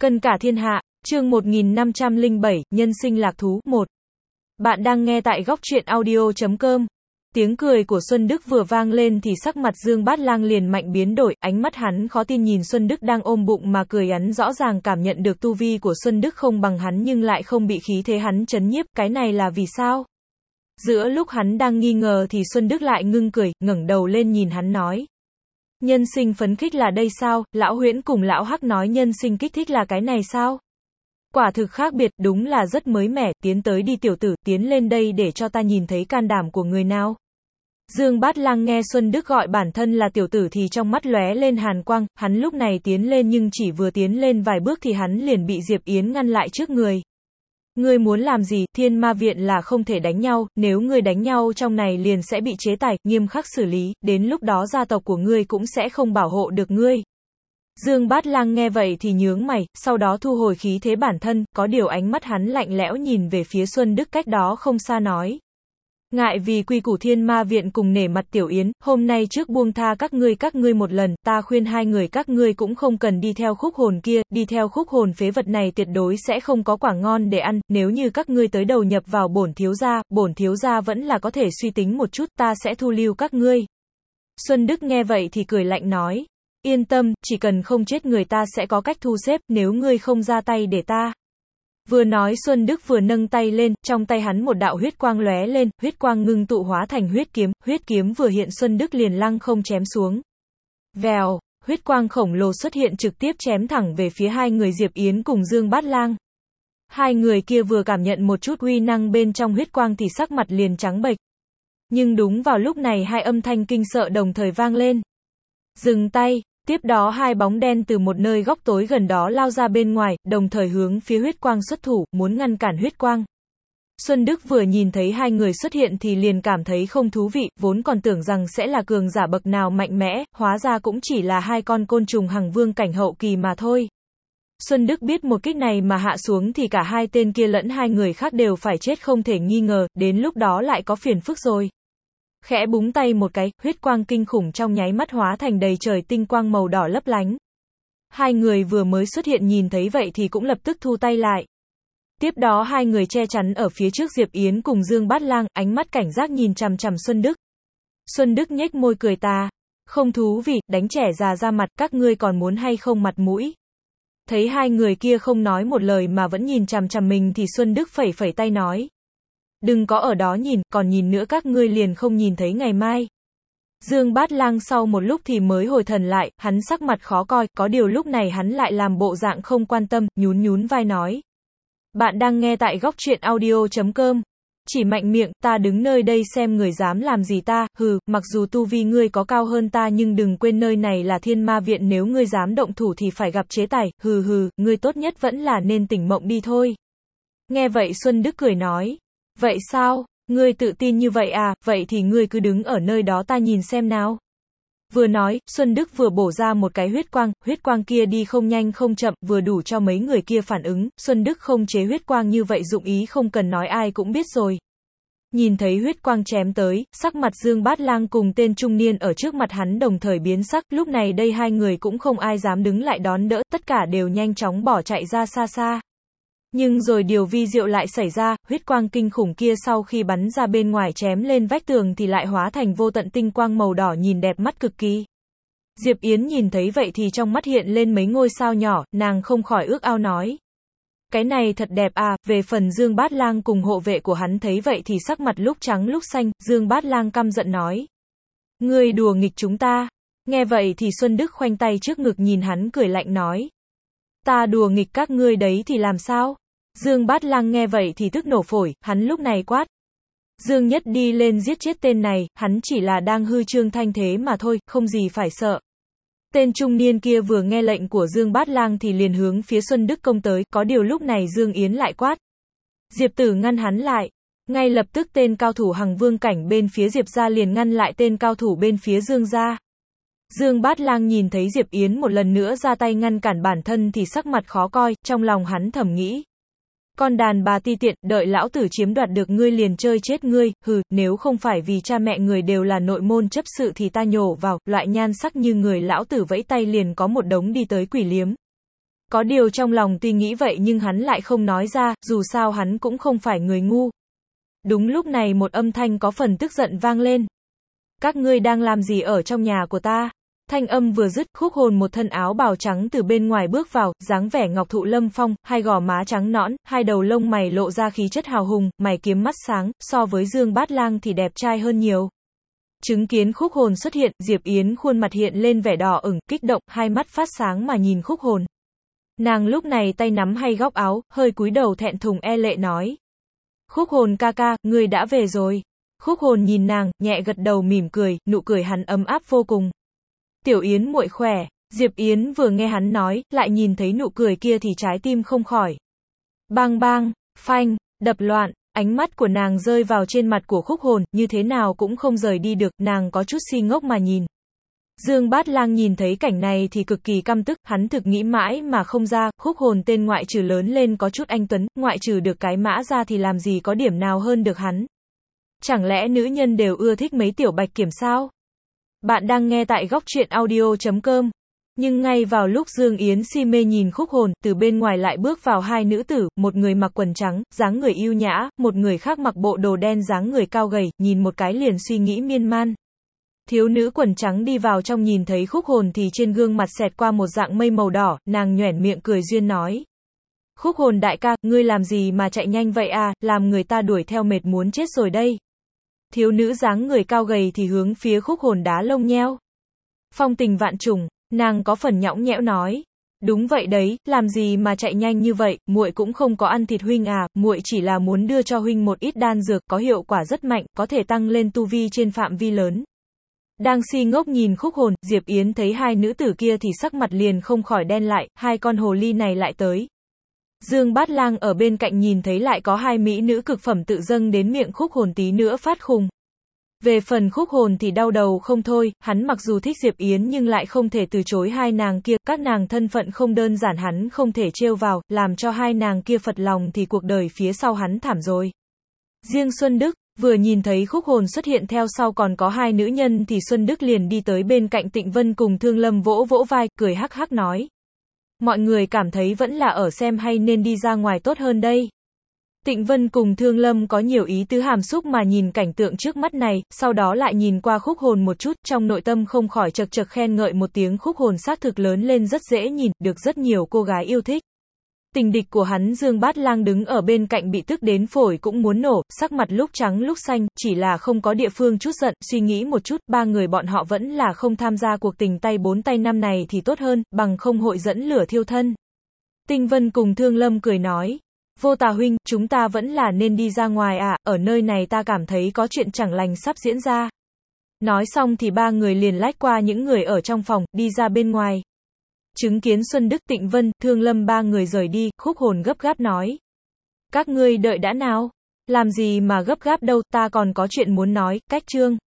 Cân cả thiên hạ, chương 1507, nhân sinh lạc thú, 1. Bạn đang nghe tại góc truyện audio.com. Tiếng cười của Xuân Đức vừa vang lên thì sắc mặt Dương Bát Lang liền mạnh biến đổi, ánh mắt hắn khó tin nhìn Xuân Đức đang ôm bụng mà cười, hắn rõ ràng cảm nhận được tu vi của Xuân Đức không bằng hắn nhưng lại không bị khí thế hắn chấn nhiếp, cái này là vì sao? Giữa lúc hắn đang nghi ngờ thì Xuân Đức lại ngưng cười, ngẩng đầu lên nhìn hắn nói. Nhân sinh phấn khích là đây sao? Lão Huyễn cùng Lão Hắc nói nhân sinh kích thích là cái này sao? Quả thực khác biệt, đúng là rất mới mẻ, tiến tới đi tiểu tử, tiến lên đây để cho ta nhìn thấy can đảm của người nào. Dương Bát Lang nghe Xuân Đức gọi bản thân là tiểu tử thì trong mắt lóe lên hàn quang, hắn lúc này tiến lên nhưng chỉ vừa tiến lên vài bước thì hắn liền bị Diệp Yến ngăn lại trước người. Ngươi muốn làm gì? Thiên Ma Viện là không thể đánh nhau, nếu ngươi đánh nhau trong này liền sẽ bị chế tài, nghiêm khắc xử lý, đến lúc đó gia tộc của ngươi cũng sẽ không bảo hộ được ngươi. Dương Bát Lang nghe vậy thì nhướng mày, sau đó thu hồi khí thế bản thân, có điều ánh mắt hắn lạnh lẽo nhìn về phía Xuân Đức cách đó không xa nói. Ngại vì quy củ Thiên Ma Viện cùng nể mặt Tiểu Yến, hôm nay trước buông tha các ngươi một lần, ta khuyên hai người các ngươi cũng không cần đi theo khúc hồn kia, đi theo khúc hồn phế vật này tuyệt đối sẽ không có quả ngon để ăn, nếu như các ngươi tới đầu nhập vào bổn thiếu gia vẫn là có thể suy tính một chút, ta sẽ thu lưu các ngươi. Xuân Đức nghe vậy thì cười lạnh nói, yên tâm, chỉ cần không chết người ta sẽ có cách thu xếp, nếu ngươi không ra tay để ta. Vừa nói Xuân Đức vừa nâng tay lên, trong tay hắn một đạo huyết quang lóe lên, huyết quang ngưng tụ hóa thành huyết kiếm vừa hiện Xuân Đức liền lăng không chém xuống. Vèo, huyết quang khổng lồ xuất hiện trực tiếp chém thẳng về phía hai người Diệp Yến cùng Dương Bát Lang. Hai người kia vừa cảm nhận một chút uy năng bên trong huyết quang thì sắc mặt liền trắng bệch. Nhưng đúng vào lúc này hai âm thanh kinh sợ đồng thời vang lên. Dừng tay. Tiếp đó hai bóng đen từ một nơi góc tối gần đó lao ra bên ngoài, đồng thời hướng phía huyết quang xuất thủ, muốn ngăn cản huyết quang. Xuân Đức vừa nhìn thấy hai người xuất hiện thì liền cảm thấy không thú vị, vốn còn tưởng rằng sẽ là cường giả bậc nào mạnh mẽ, hóa ra cũng chỉ là hai con côn trùng hằng vương cảnh hậu kỳ mà thôi. Xuân Đức biết một kích này mà hạ xuống thì cả hai tên kia lẫn hai người khác đều phải chết không thể nghi ngờ, đến lúc đó lại có phiền phức rồi. Khẽ búng tay một cái, huyết quang kinh khủng trong nháy mắt hóa thành đầy trời tinh quang màu đỏ lấp lánh. Hai người vừa mới xuất hiện nhìn thấy vậy thì cũng lập tức thu tay lại. Tiếp đó hai người che chắn ở phía trước Diệp Yến cùng Dương Bát Lang, ánh mắt cảnh giác nhìn chằm chằm Xuân Đức. Xuân Đức nhếch môi cười ta. Không thú vị, đánh trẻ già ra mặt, các ngươi còn muốn hay không mặt mũi. Thấy hai người kia không nói một lời mà vẫn nhìn chằm chằm mình thì Xuân Đức phẩy phẩy tay nói. Đừng có ở đó nhìn, còn nhìn nữa các ngươi liền không nhìn thấy ngày mai. Dương Bát Lang sau một lúc thì mới hồi thần lại, hắn sắc mặt khó coi, có điều lúc này hắn lại làm bộ dạng không quan tâm, nhún vai nói. Bạn đang nghe tại góc truyện audio.com. Chỉ mạnh miệng, ta đứng nơi đây xem người dám làm gì ta, hừ, mặc dù tu vi ngươi có cao hơn ta nhưng đừng quên nơi này là Thiên Ma Viện, nếu ngươi dám động thủ thì phải gặp chế tài, hừ, ngươi tốt nhất vẫn là nên tỉnh mộng đi thôi. Nghe vậy Xuân Đức cười nói. Vậy sao? Ngươi tự tin như vậy à, vậy thì ngươi cứ đứng ở nơi đó ta nhìn xem nào. Vừa nói, Xuân Đức vừa bổ ra một cái huyết quang kia đi không nhanh không chậm, vừa đủ cho mấy người kia phản ứng, Xuân Đức không chế huyết quang như vậy dụng ý không cần nói ai cũng biết rồi. Nhìn thấy huyết quang chém tới, sắc mặt Dương Bát Lang cùng tên trung niên ở trước mặt hắn đồng thời biến sắc, lúc này đây hai người cũng không ai dám đứng lại đón đỡ, tất cả đều nhanh chóng bỏ chạy ra xa xa. Nhưng rồi điều vi diệu lại xảy ra, huyết quang kinh khủng kia sau khi bắn ra bên ngoài chém lên vách tường thì lại hóa thành vô tận tinh quang màu đỏ nhìn đẹp mắt cực kỳ. Diệp Yến nhìn thấy vậy thì trong mắt hiện lên mấy ngôi sao nhỏ, nàng không khỏi ước ao nói. Cái này thật đẹp à, về phần Dương Bát Lang cùng hộ vệ của hắn thấy vậy thì sắc mặt lúc trắng lúc xanh, Dương Bát Lang căm giận nói. Ngươi đùa nghịch chúng ta. Nghe vậy thì Xuân Đức khoanh tay trước ngực nhìn hắn cười lạnh nói. Ta đùa nghịch các ngươi đấy thì làm sao? Dương Bát Lang nghe vậy thì tức nổ phổi, hắn lúc này quát. Dương Nhất đi lên giết chết tên này, hắn chỉ là đang hư trương thanh thế mà thôi, không gì phải sợ. Tên trung niên kia vừa nghe lệnh của Dương Bát Lang thì liền hướng phía Xuân Đức công tới, có điều lúc này Dương Yến lại quát. Diệp Tử ngăn hắn lại. Ngay lập tức tên cao thủ hằng vương cảnh bên phía Diệp gia liền ngăn lại tên cao thủ bên phía Dương gia. Dương Bát Lang nhìn thấy Diệp Yến một lần nữa ra tay ngăn cản bản thân thì sắc mặt khó coi, trong lòng hắn thầm nghĩ. Con đàn bà ti tiện, đợi lão tử chiếm đoạt được ngươi liền chơi chết ngươi, hừ, nếu không phải vì cha mẹ người đều là nội môn chấp sự thì ta nhổ vào, loại nhan sắc như người lão tử vẫy tay liền có một đống đi tới quỷ liếm. Có điều trong lòng tuy nghĩ vậy nhưng hắn lại không nói ra, dù sao hắn cũng không phải người ngu. Đúng lúc này một âm thanh có phần tức giận vang lên. Các ngươi đang làm gì ở trong nhà của ta? Thanh âm vừa dứt, Khúc Hồn một thân áo bào trắng từ bên ngoài bước vào, dáng vẻ ngọc thụ lâm phong, hai gò má trắng nõn, hai đầu lông mày lộ ra khí chất hào hùng, mày kiếm mắt sáng, so với Dương Bát Lang thì đẹp trai hơn nhiều. Chứng kiến Khúc Hồn xuất hiện, Diệp Yến khuôn mặt hiện lên vẻ đỏ ửng, kích động, hai mắt phát sáng mà nhìn Khúc Hồn. Nàng lúc này tay nắm hay góc áo, hơi cúi đầu thẹn thùng e lệ nói. Khúc Hồn ca ca, ngươi đã về rồi. Khúc Hồn nhìn nàng, nhẹ gật đầu mỉm cười, nụ cười hắn ấm áp vô cùng. Tiểu Yến muội khỏe. Diệp Yến vừa nghe hắn nói, lại nhìn thấy nụ cười kia thì trái tim không khỏi. Bang bang, phanh, đập loạn, ánh mắt của nàng rơi vào trên mặt của Khúc Hồn, như thế nào cũng không rời đi được, nàng có chút si ngốc mà nhìn. Dương Bát Lang nhìn thấy cảnh này thì cực kỳ căm tức, hắn thực nghĩ mãi mà không ra, Khúc Hồn tên ngoại trừ lớn lên có chút anh tuấn, ngoại trừ được cái mã ra thì làm gì có điểm nào hơn được hắn. Chẳng lẽ nữ nhân đều ưa thích mấy tiểu bạch kiểm sao? Bạn đang nghe tại góc truyện audio.com. Nhưng ngay vào lúc Dương Yến si mê nhìn Khúc Hồn, từ bên ngoài lại bước vào hai nữ tử, một người mặc quần trắng, dáng người yêu nhã, một người khác mặc bộ đồ đen dáng người cao gầy, nhìn một cái liền suy nghĩ miên man. Thiếu nữ quần trắng đi vào trong nhìn thấy Khúc Hồn thì trên gương mặt xẹt qua một dạng mây màu đỏ, nàng nhoẻn miệng cười duyên nói. Khúc Hồn đại ca, ngươi làm gì mà chạy nhanh vậy à, làm người ta đuổi theo mệt muốn chết rồi đây. Thiếu nữ dáng người cao gầy thì hướng phía Khúc Hồn đá lông nheo. Phong tình vạn trùng, nàng có phần nhõng nhẽo nói. Đúng vậy đấy, làm gì mà chạy nhanh như vậy, muội cũng không có ăn thịt huynh à, muội chỉ là muốn đưa cho huynh một ít đan dược, có hiệu quả rất mạnh, có thể tăng lên tu vi trên phạm vi lớn. Đang si ngốc nhìn Khúc Hồn, Diệp Yến thấy hai nữ tử kia thì sắc mặt liền không khỏi đen lại, hai con hồ ly này lại tới. Dương Bát Lang ở bên cạnh nhìn thấy lại có hai mỹ nữ cực phẩm tự dâng đến miệng Khúc Hồn tí nữa phát khùng. Về phần Khúc Hồn thì đau đầu không thôi, hắn mặc dù thích Diệp Yến nhưng lại không thể từ chối hai nàng kia, các nàng thân phận không đơn giản hắn không thể trêu vào, làm cho hai nàng kia phật lòng thì cuộc đời phía sau hắn thảm rồi. Riêng Xuân Đức, vừa nhìn thấy Khúc Hồn xuất hiện theo sau còn có hai nữ nhân thì Xuân Đức liền đi tới bên cạnh Tịnh Vân cùng Thương Lâm vỗ vỗ vai, cười hắc hắc nói. Mọi người cảm thấy vẫn là ở xem hay nên đi ra ngoài tốt hơn đây. Tịnh Vân cùng Thương Lâm có nhiều ý tứ hàm xúc mà nhìn cảnh tượng trước mắt này, sau đó lại nhìn qua Khúc Hồn một chút, trong nội tâm không khỏi chật chật khen ngợi một tiếng. Khúc Hồn xác thực lớn lên rất dễ nhìn, được rất nhiều cô gái yêu thích. Tình địch của hắn Dương Bát Lang đứng ở bên cạnh bị tức đến phổi cũng muốn nổ, sắc mặt lúc trắng lúc xanh, chỉ là không có địa phương chút giận, suy nghĩ một chút, ba người bọn họ vẫn là không tham gia cuộc tình tay bốn tay năm này thì tốt hơn, bằng không hội dẫn lửa thiêu thân. Tinh Vân cùng Thương Lâm cười nói. Vô Tà huynh, chúng ta vẫn là nên đi ra ngoài à, ở nơi này ta cảm thấy có chuyện chẳng lành sắp diễn ra. Nói xong thì ba người liền lách qua những người ở trong phòng, đi ra bên ngoài. Chứng kiến Xuân Đức, Tịnh Vân, Thương Lâm ba người rời đi, Khúc Hồn gấp gáp nói. Các ngươi đợi đã nào? Làm gì mà gấp gáp đâu, ta còn có chuyện muốn nói, cách chương.